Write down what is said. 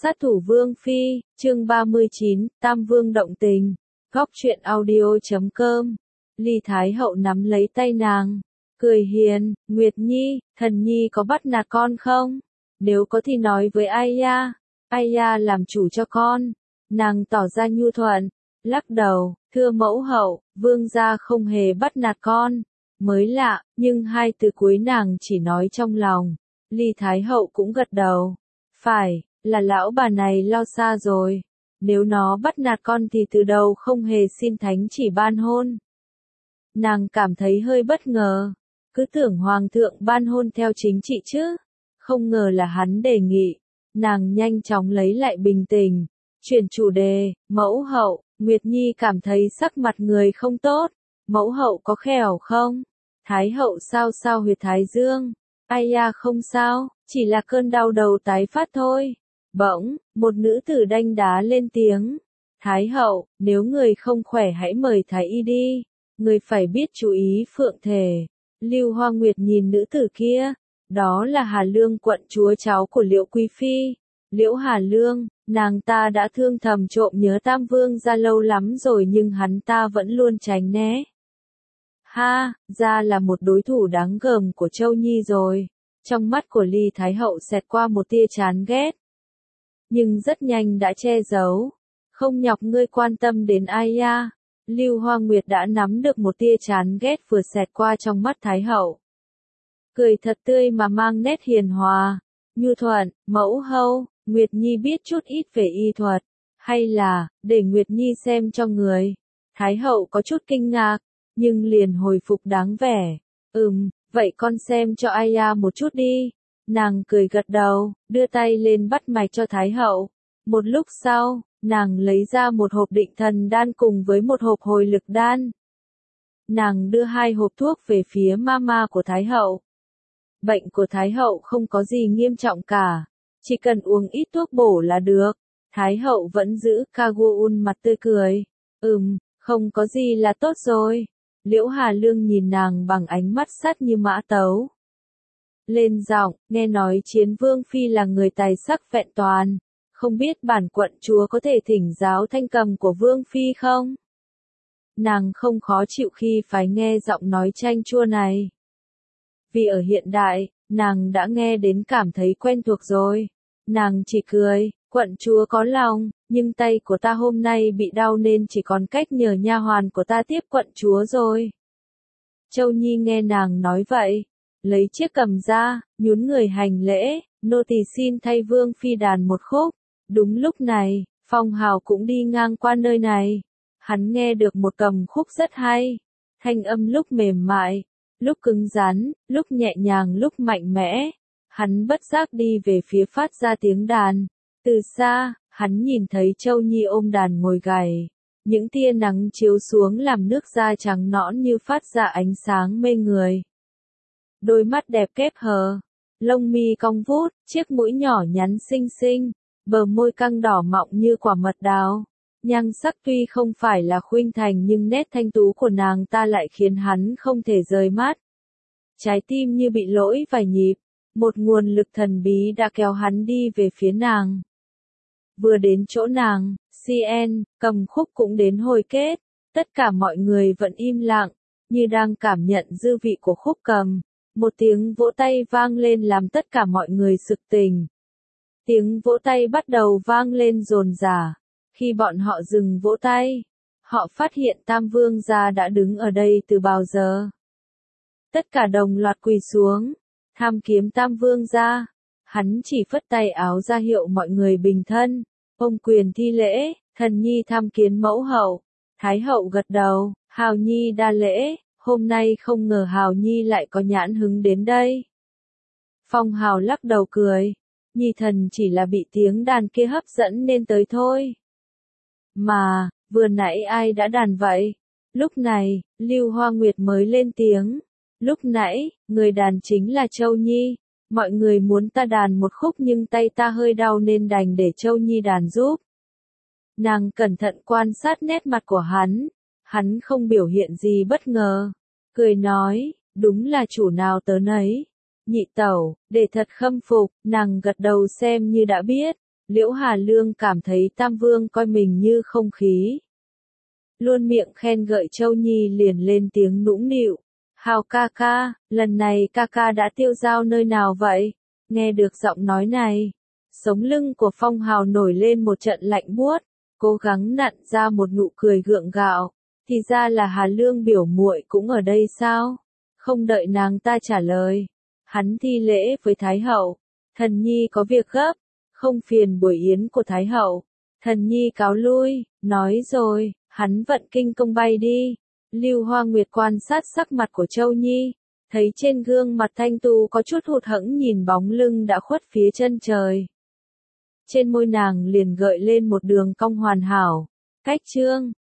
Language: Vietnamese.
Sát thủ Vương Phi, chương 39, Tam Vương động tình. Góc truyện audio.com. Ly Thái Hậu nắm lấy tay nàng, cười hiền, Nguyệt Nhi, thần nhi có bắt nạt con không? Nếu có thì nói với Aya làm chủ cho con. Nàng tỏ ra nhu thuận, lắc đầu, thưa mẫu hậu, vương gia không hề bắt nạt con. Mới lạ, nhưng hai từ cuối nàng chỉ nói trong lòng. Ly Thái Hậu cũng gật đầu. Phải, là lão bà này lo xa rồi. Nếu nó bắt nạt con thì từ đầu không hề xin thánh chỉ ban hôn. Nàng cảm thấy hơi bất ngờ. Cứ tưởng hoàng thượng ban hôn theo chính trị chứ. Không ngờ là hắn đề nghị. Nàng nhanh chóng lấy lại bình tĩnh. Chuyển chủ đề, mẫu hậu, Nguyệt Nhi cảm thấy sắc mặt người không tốt. Mẫu hậu có khỏe không? Thái hậu sao huyệt thái dương? Aya không sao, chỉ là cơn đau đầu tái phát thôi. Bỗng, một nữ tử đanh đá lên tiếng. Thái hậu, nếu người không khỏe hãy mời thái y đi. Người phải biết chú ý phượng thể. Lưu Hoa Nguyệt nhìn nữ tử kia. Đó là Hà Lương quận chúa cháu của Liễu Quý Phi. Liễu Hà Lương, nàng ta đã thương thầm trộm nhớ Tam Vương gia lâu lắm rồi nhưng hắn ta vẫn luôn tránh né. Ha, ra là một đối thủ đáng gờm của Châu Nhi rồi. Trong mắt của Ly Thái Hậu xẹt qua một tia chán ghét. Nhưng rất nhanh đã che giấu. Không nhọc ngươi quan tâm đến Aya. Lưu Hoa Nguyệt đã nắm được một tia chán ghét vừa xẹt qua trong mắt Thái Hậu. Cười thật tươi mà mang nét hiền hòa. Nhu thuận, mẫu hậu, Nguyệt Nhi biết chút ít về y thuật. Hay là, để Nguyệt Nhi xem cho người. Thái Hậu có chút kinh ngạc, nhưng liền hồi phục đáng vẻ. Vậy con xem cho Aya một chút đi. Nàng cười gật đầu, đưa tay lên bắt mạch cho Thái Hậu. Một lúc sau, nàng lấy ra một hộp định thần đan cùng với một hộp hồi lực đan. Nàng đưa hai hộp thuốc về phía mama của Thái Hậu. Bệnh của Thái Hậu không có gì nghiêm trọng cả. Chỉ cần uống ít thuốc bổ là được. Thái Hậu vẫn giữ Kaguun mặt tươi cười. Không có gì là tốt rồi. Liễu Hà Lương nhìn nàng bằng ánh mắt sắt như mã tấu. Lên giọng, nghe nói Chiến Vương Phi là người tài sắc vẹn toàn. Không biết bản quận chúa có thể thỉnh giáo thanh cầm của Vương Phi không? Nàng không khó chịu khi phải nghe giọng nói chanh chua này. Vì ở hiện đại, nàng đã nghe đến cảm thấy quen thuộc rồi. Nàng chỉ cười, quận chúa có lòng, nhưng tay của ta hôm nay bị đau nên chỉ còn cách nhờ nha hoàn của ta tiếp quận chúa rồi. Châu Nhi nghe nàng nói vậy, lấy chiếc cầm ra, nhún người hành lễ, nô tỳ xin thay Vương Phi đàn một khúc. Đúng lúc này, Phong Hào cũng đi ngang qua nơi này. Hắn nghe được một cầm khúc rất hay. Thanh âm lúc mềm mại, lúc cứng rắn, lúc nhẹ nhàng lúc mạnh mẽ. Hắn bất giác đi về phía phát ra tiếng đàn. Từ xa, hắn nhìn thấy Châu Nhi ôm đàn ngồi gảy. Những tia nắng chiếu xuống làm nước da trắng nõn như phát ra ánh sáng mê người. Đôi mắt đẹp kép hờ, lông mi cong vút, chiếc mũi nhỏ nhắn xinh xinh, bờ môi căng đỏ mọng như quả mật đào. Nhan sắc tuy không phải là khuynh thành nhưng nét thanh tú của nàng ta lại khiến hắn không thể rời mắt. Trái tim như bị lỗi vài nhịp, một nguồn lực thần bí đã kéo hắn đi về phía nàng. Vừa đến chỗ nàng, CN, cầm khúc cũng đến hồi kết, tất cả mọi người vẫn im lặng, như đang cảm nhận dư vị của khúc cầm. Một tiếng vỗ tay vang lên làm tất cả mọi người sực tỉnh. Tiếng vỗ tay bắt đầu vang lên dồn dả. Khi bọn họ dừng vỗ tay, họ phát hiện Tam Vương gia đã đứng ở đây từ bao giờ. Tất cả đồng loạt quỳ xuống, tham kiếm Tam Vương gia. Hắn chỉ phất tay áo ra hiệu mọi người bình thân. Ông quyền thi lễ, thần nhi tham kiến mẫu hậu. Thái hậu gật đầu, Hào Nhi đa lễ. Hôm nay không ngờ Hào Nhi lại có nhãn hứng đến đây. Phong Hào lắc đầu cười. Nhi thần chỉ là bị tiếng đàn kia hấp dẫn nên tới thôi. Mà, vừa nãy ai đã đàn vậy? Lúc này, Lưu Hoa Nguyệt mới lên tiếng. Lúc nãy, người đàn chính là Châu Nhi. Mọi người muốn ta đàn một khúc nhưng tay ta hơi đau nên đành để Châu Nhi đàn giúp. Nàng cẩn thận quan sát nét mặt của hắn. Hắn không biểu hiện gì bất ngờ. Cười nói, đúng là chủ nào tớ nấy. Nhị tẩu, để thật khâm phục, nàng gật đầu xem như đã biết. Liễu Hà Lương cảm thấy Tam Vương coi mình như không khí. Luôn miệng khen ngợi Châu Nhi liền lên tiếng nũng nịu. Hào ca ca, lần này ca ca đã tiêu dao nơi nào vậy? Nghe được giọng nói này, sống lưng của Phong Hào nổi lên một trận lạnh buốt, cố gắng nặn ra một nụ cười gượng gạo. Thì ra là Hà Lương biểu muội cũng ở đây sao? Không đợi nàng ta trả lời, hắn thi lễ với Thái hậu. Thần nhi có việc gấp, không phiền buổi yến của Thái hậu. Thần nhi cáo lui, nói rồi, hắn vận kinh công bay đi. Lưu Hoa Nguyệt quan sát sắc mặt của Châu Nhi, thấy trên gương mặt thanh tú có chút hụt hẫng nhìn bóng lưng đã khuất phía chân trời. Trên môi nàng liền gợi lên một đường cong hoàn hảo. Cách chương